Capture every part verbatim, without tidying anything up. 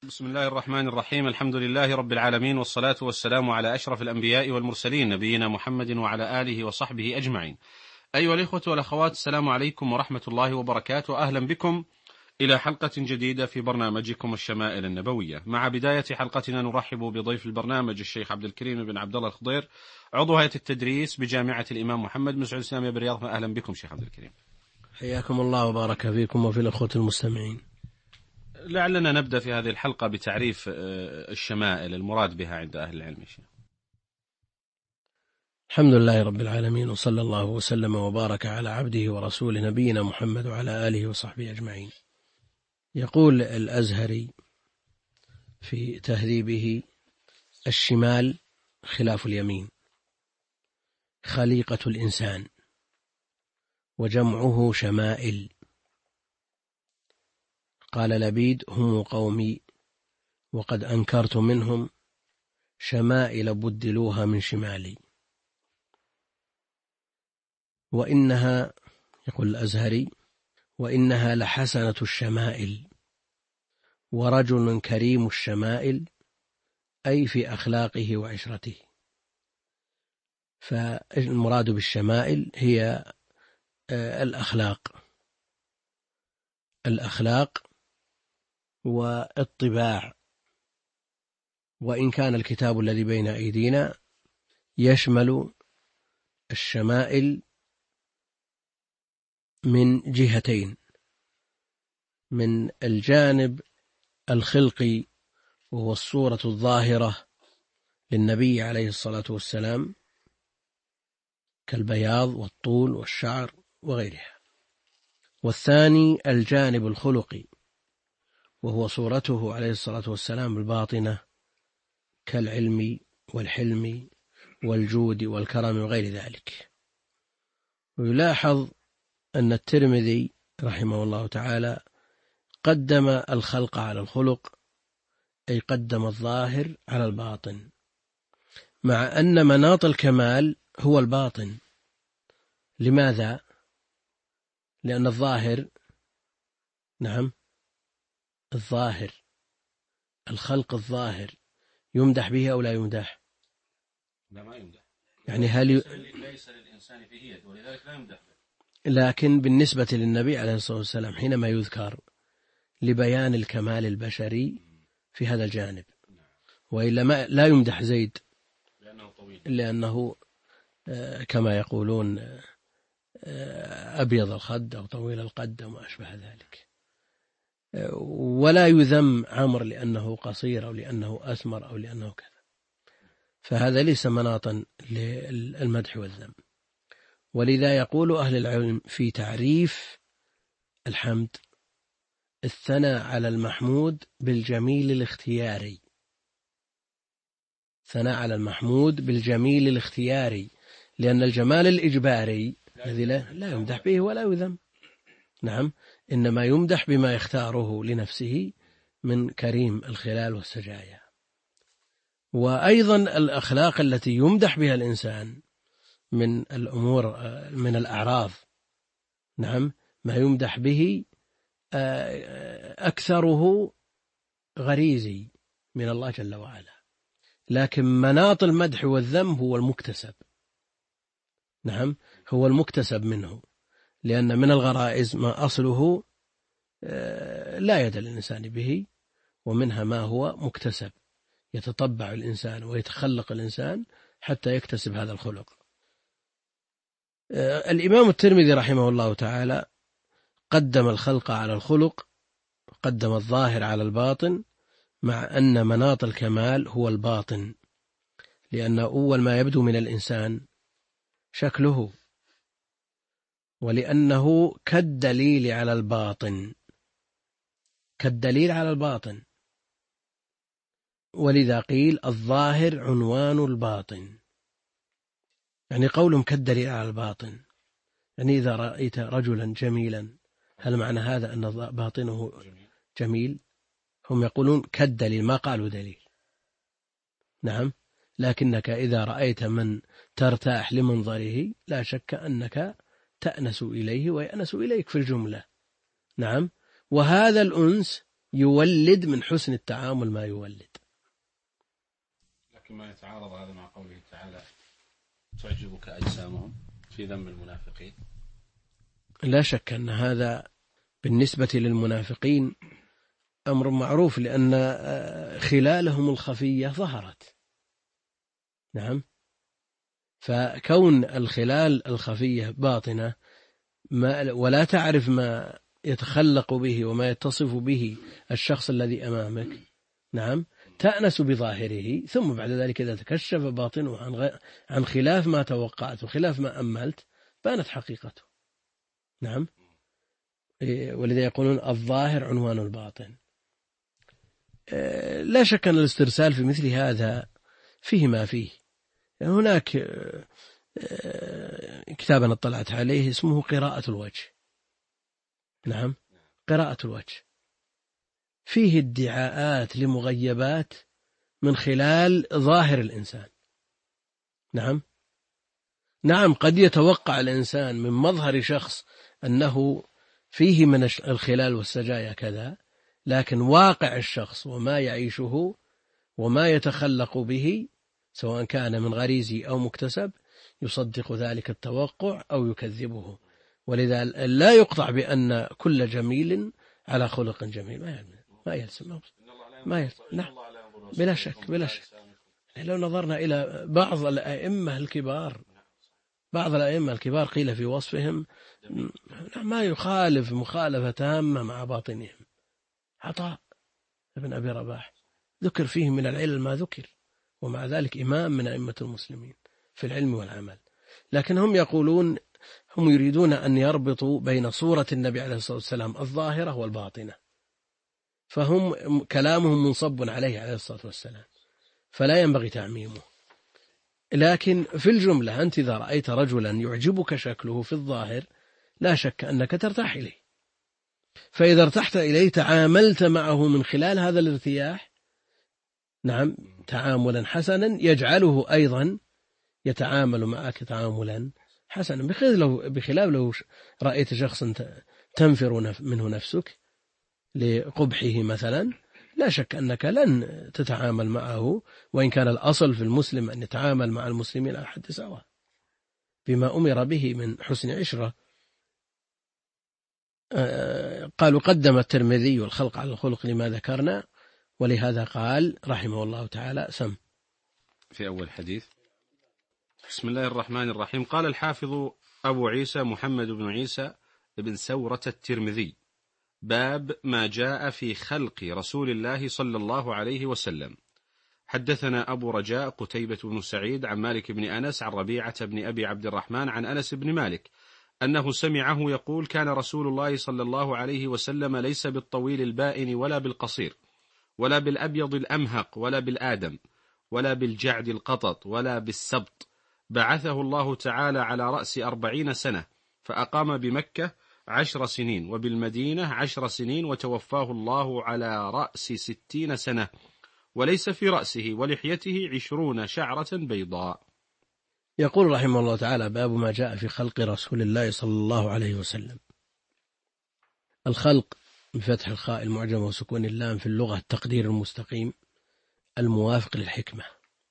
بسم الله الرحمن الرحيم. الحمد لله رب العالمين، والصلاة والسلام على أشرف الأنبياء والمرسلين، نبينا محمد وعلى آله وصحبه أجمعين. أيها الإخوة والأخوات، السلام عليكم ورحمة الله وبركاته. أهلا بكم إلى حلقة جديدة في برنامجكم الشمائل النبوية. مع بداية حلقتنا نرحب بضيف البرنامج الشيخ عبد الكريم بن عبد الله الخضير، عضو هيئة التدريس بجامعة الإمام محمد بن سعود الإسلامية بالرياض. أهلا بكم شيخ عبد الكريم. حياكم الله وبارك فيكم وفي الأخوة المستمعين. لعلنا نبدأ في هذه الحلقة بتعريف الشمائل، المراد بها عند أهل العلم. الحمد لله رب العالمين، وصلى الله وسلم وبارك على عبده ورسوله نبينا محمد وعلى آله وصحبه أجمعين. يقول الأزهري في تهذيبه: الشمال خلاف اليمين، خليقة الإنسان، وجمعه شمائل. قال لبيد: هم قومي وقد أنكرت منهم شمائل بدلوها من شمالي. وإنها، يقول الأزهري، وإنها لحسنة الشمائل، ورجل كريم الشمائل، أي في أخلاقه وعشرته. فالمراد بالشمائل هي الأخلاق الأخلاق والطباع. وإن كان الكتاب الذي بين أيدينا يشمل الشمائل من جهتين: من الجانب الخلقي، وهو الصورة الظاهرة للنبي عليه الصلاة والسلام كالبياض والطول والشعر وغيرها. والثاني الجانب الخلقي، وهو صورته عليه الصلاة والسلام الباطنة كالعلم والحلم والجود والكرم وغير ذلك. ويلاحظ أن الترمذي رحمه الله تعالى قدم الخلق على الخلق، أي قدم الظاهر على الباطن، مع أن مناط الكمال هو الباطن. لماذا؟ لأن الظاهر، نعم الظاهر الخلق الظاهر يمدح به أو لا يمدح؟ لا، ما يمدح. يعني هل ي... ليس للإنسان فيه يد، ولذلك لا يمدح. لكن بالنسبة للنبي عليه الصلاة والسلام حينما يذكر لبيان الكمال البشري في هذا الجانب، وإلا ما لا يمدح زيد لأنه طويل، لأنه كما يقولون أبيض الخد أو طويل القد وما أشبه ذلك. ولا يذم عمر لأنه قصير أو لأنه أسمر أو لأنه كذا. فهذا ليس مناطا للمدح والذم. ولذا يقول أهل العلم في تعريف الحمد: الثناء على المحمود بالجميل الاختياري. ثناء على المحمود بالجميل الاختياري، لأن الجمال الإجباري الذي لا يمدح به ولا يذم، نعم، إنما يمدح بما يختاره لنفسه من كريم الخلال والسجايا. وأيضا الأخلاق التي يمدح بها الإنسان من الأمور، من الأعراض، نعم، ما يمدح به أكثره غريزي من الله جل وعلا، لكن مناط المدح والذم هو المكتسب، نعم، هو المكتسب منه، لأن من الغرائز ما أصله لا يد الإنسان به، ومنها ما هو مكتسب يتطبع الإنسان ويتخلق الإنسان حتى يكتسب هذا الخلق. الإمام الترمذي رحمه الله تعالى قدم الخلق على الخلق، قدم الظاهر على الباطن، مع أن مناط الكمال هو الباطن، لأن أول ما يبدو من الإنسان شكله، ولأنه كالدليل على الباطن، كالدليل على الباطن. ولذا قيل الظاهر عنوان الباطن، يعني قولهم كالدليل على الباطن، يعني إذا رأيت رجلا جميلا هل معنى هذا أن باطنه جميل؟ هم يقولون كالدليل، ما قالوا دليل، نعم، لكنك إذا رأيت من ترتاح لمنظره لا شك أنك تأنس إليه ويأنس إليك في الجملة، نعم. وهذا الأنس يولد من حسن التعامل ما يولد. لكن ما يتعارض هذا مع قوله تعالى تعجبك أجسامهم في ذم المنافقين؟ لا شك أن هذا بالنسبة للمنافقين أمر معروف، لأن خلالهم الخفية ظهرت. نعم. فكون الخلال الخفية باطنة ما ولا تعرف ما يتخلق به وما يتصف به الشخص الذي أمامك، نعم، تأنس بظاهره، ثم بعد ذلك إذا تكشف باطنه عن, غ... عن خلاف ما توقعت وخلاف ما أملت بانت حقيقته. نعم. ولذا يقولون الظاهر عنوان الباطن. لا شك أن الاسترسال في مثل هذا فيه ما فيه. هناك كتابا اطلعت عليه اسمه قراءة الوجه. نعم، قراءة الوجه فيه ادعاءات لمغيبات من خلال ظاهر الإنسان. نعم نعم قد يتوقع الإنسان من مظهر شخص أنه فيه من الخلال والسجايا كذا، لكن واقع الشخص وما يعيشه وما يتخلق به سواء كان من غريزي أو مكتسب يصدق ذلك التوقع أو يكذبه. ولذا لا يقطع بأن كل جميل على خلق جميل، ما يلزم ما يلزم. نعم بلا شك بلا شك. لو نظرنا إلى بعض الأئمة الكبار بعض الأئمة الكبار قيل في وصفهم ما يخالف مخالفة تامة مع باطنهم. عطاء ابن أبي رباح ذكر فيه من العلل ما ذكر، ومع ذلك إمام من أئمة المسلمين في العلم والعمل. لكن هم يقولون هم يريدون أن يربطوا بين صورة النبي عليه الصلاة والسلام الظاهرة والباطنة، فهم كلامهم منصب عليه عليه الصلاة والسلام، فلا ينبغي تعميمه. لكن في الجملة أنت إذا رأيت رجلا يعجبك شكله في الظاهر لا شك أنك ترتاح إليه، فإذا ارتحت إليه تعاملت معه من خلال هذا الارتياح، نعم، تعاملا حسنا يجعله أيضا يتعامل معك تعاملا حسنا. بخلاف لو رأيت شخصا تنفر منه نفسك لقبحه مثلا لا شك أنك لن تتعامل معه، وإن كان الأصل في المسلم أن يتعامل مع المسلمين على حد سواء بما أمر به من حسن عشرة. قالوا قدم الترمذي والخلق على الخلق لما ذكرنا، ولهذا قال رحمه الله تعالى سم في أول حديث. بسم الله الرحمن الرحيم. قال الحافظ أبو عيسى محمد بن عيسى بن سورة الترمذي: باب ما جاء في خلق رسول الله صلى الله عليه وسلم. حدثنا أبو رجاء قتيبة بن سعيد عن مالك بن أنس عن ربيعة بن أبي عبد الرحمن عن أنس بن مالك أنه سمعه يقول: كان رسول الله صلى الله عليه وسلم ليس بالطويل البائن ولا بالقصير ولا بالأبيض الأمهق ولا بالآدم ولا بالجعد القطط ولا بالسبط، بعثه الله تعالى على رأس أربعين سنة، فأقام بمكة عشر سنين وبالمدينة عشر سنين، وتوفاه الله على رأس ستين سنة، وليس في رأسه ولحيته عشرون شعرة بيضاء. يقول رحمه الله تعالى: باب ما جاء في خلق رسول الله صلى الله عليه وسلم. الخلق بفتح الخاء المعجمة وسكون اللام في اللغة التقدير المستقيم الموافق للحكمة.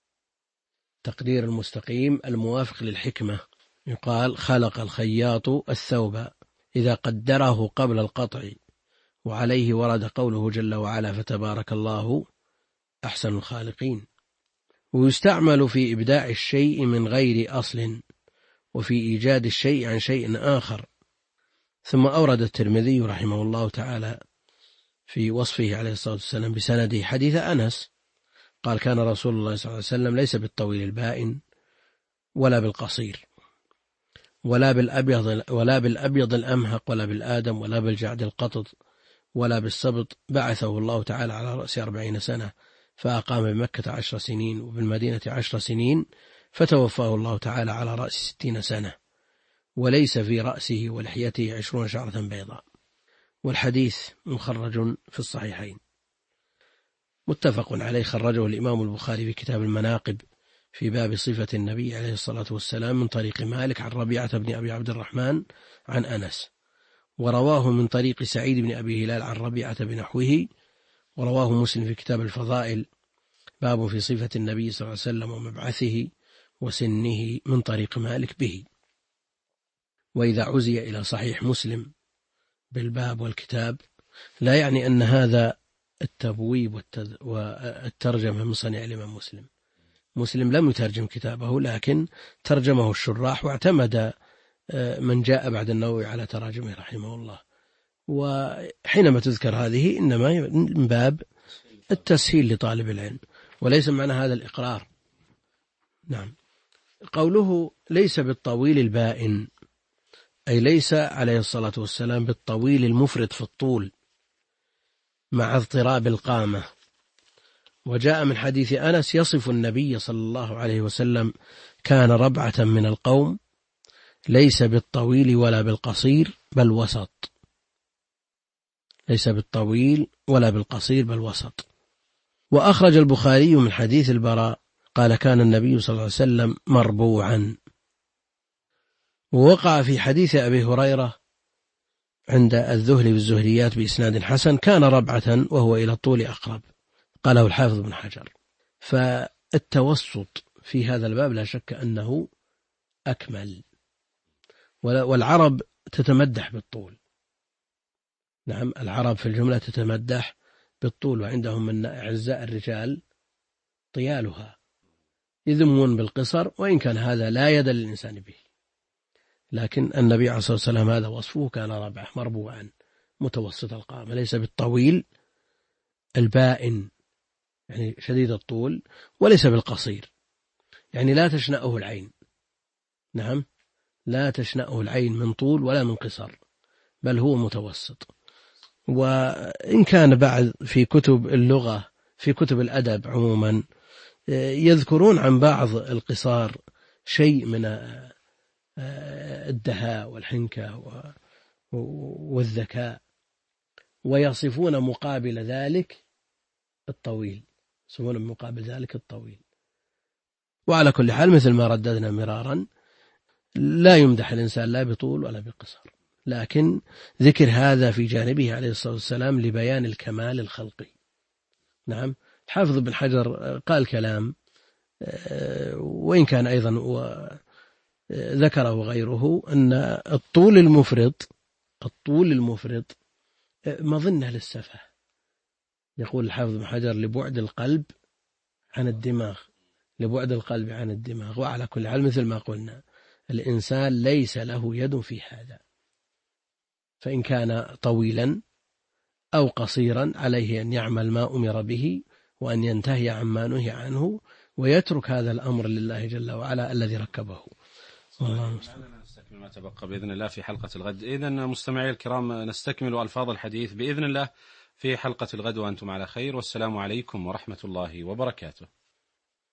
تقدير المستقيم الموافق للحكمة. يقال: خلق الخياط الثوب إذا قدره قبل القطع، وعليه ورد قوله جل وعلا: فتبارك الله أحسن الخالقين. ويستعمل في إبداع الشيء من غير أصل، وفي إيجاد الشيء عن شيء آخر. ثم أورد الترمذي رحمه الله تعالى في وصفه عليه الصلاة والسلام بسنده حديث أنس قال: كان رسول الله صلى الله عليه وسلم ليس بالطويل البائن ولا بالقصير ولا بالأبيض ولا بالأبيض الأمهق ولا بالآدم ولا بالجعد القطط ولا بالسبط، بعثه الله تعالى على رأس أربعين سنة، فأقام بمكة عشر سنين وبالمدينة عشر سنين، فتوفاه الله تعالى على رأس ستين سنة، وليس في رأسه ولحيته عشرون شعرة بيضاء. والحديث مخرج في الصحيحين متفق عليه، خرجه الإمام البخاري في كتاب المناقب في باب صفة النبي عليه الصلاة والسلام من طريق مالك عن ربيعة بن أبي عبد الرحمن عن أنس، ورواه من طريق سعيد بن أبي هلال عن ربيعة بنحوه ورواه مسلم في كتاب الفضائل باب في صفة النبي صلى الله عليه وسلم ومبعثه وسنه من طريق مالك به. وإذا عزي إلى صحيح مسلم بالباب والكتاب لا يعني أن هذا التبويب والترجمة من صنيع الإمام مسلم. مسلم لم يترجم كتابه، لكن ترجمه الشراح واعتمد من جاء بعد النووي على تراجمه رحمه الله. وحينما تذكر هذه إنما من باب التسهيل لطالب العلم، وليس معنى هذا الإقرار. نعم. قوله ليس بالطويل البائن، أي ليس عليه الصلاة والسلام بالطويل المفرط في الطول مع اضطراب القامة. وجاء من حديث أنس يصف النبي صلى الله عليه وسلم كان ربعة من القوم ليس بالطويل ولا بالقصير بل وسط. ليس بالطويل ولا بالقصير بل وسط. وأخرج البخاري من حديث البراء قال كان النبي صلى الله عليه وسلم مربوعا. ووقع في حديث أبي هريرة عند الذهلي والزهريات بإسناد حسن كان ربعة وهو إلى الطول أقرب، قاله الحافظ بن حجر. فالتوسط في هذا الباب لا شك أنه أكمل. والعرب تتمدح بالطول. نعم، العرب في الجملة تتمدح بالطول، وعندهم من أعزاء الرجال طيالها، يذمون بالقصر، وإن كان هذا لا يد للإنسان به. لكن النبي عليه الصلاة والسلام هذا وصفه كان ربعه مربوعا متوسط القامة، ليس بالطويل البائن يعني شديد الطول، وليس بالقصير يعني لا تشنأه العين. نعم، لا تشنأه العين من طول ولا من قصر، بل هو متوسط. وإن كان بعد في كتب اللغة في كتب الأدب عموما يذكرون عن بعض القصار شيء من الدهاء والحنكة والذكاء، ويصفون مقابل ذلك الطويل، يصفون مقابل ذلك الطويل. وعلى كل حال مثل ما رددنا مرارا لا يمدح الإنسان لا بطول ولا بقصر، لكن ذكر هذا في جانبه عليه الصلاة والسلام لبيان الكمال الخلقي. نعم، الحافظ بن حجر قال كلام وإن كان أيضا ذكره غيره أن الطول المفرط الطول المفرط مظنة للسفه. يقول الحافظ بن حجر لبعد القلب عن الدماغ، لبعد القلب عن الدماغ. وعلى كل حال مثل ما قلنا الإنسان ليس له يد في هذا، فإن كان طويلا أو قصيرا عليه أن يعمل ما أمر به وأن ينتهي عما نهي عنه، ويترك هذا الأمر لله جل وعلا الذي ركبه. والله نستكمل ما تبقى بإذن الله في حلقة الغد. إذن مستمعي الكرام نستكمل ألفاظ الحديث بإذن الله في حلقة الغد، وأنتم على خير، والسلام عليكم ورحمة الله وبركاته.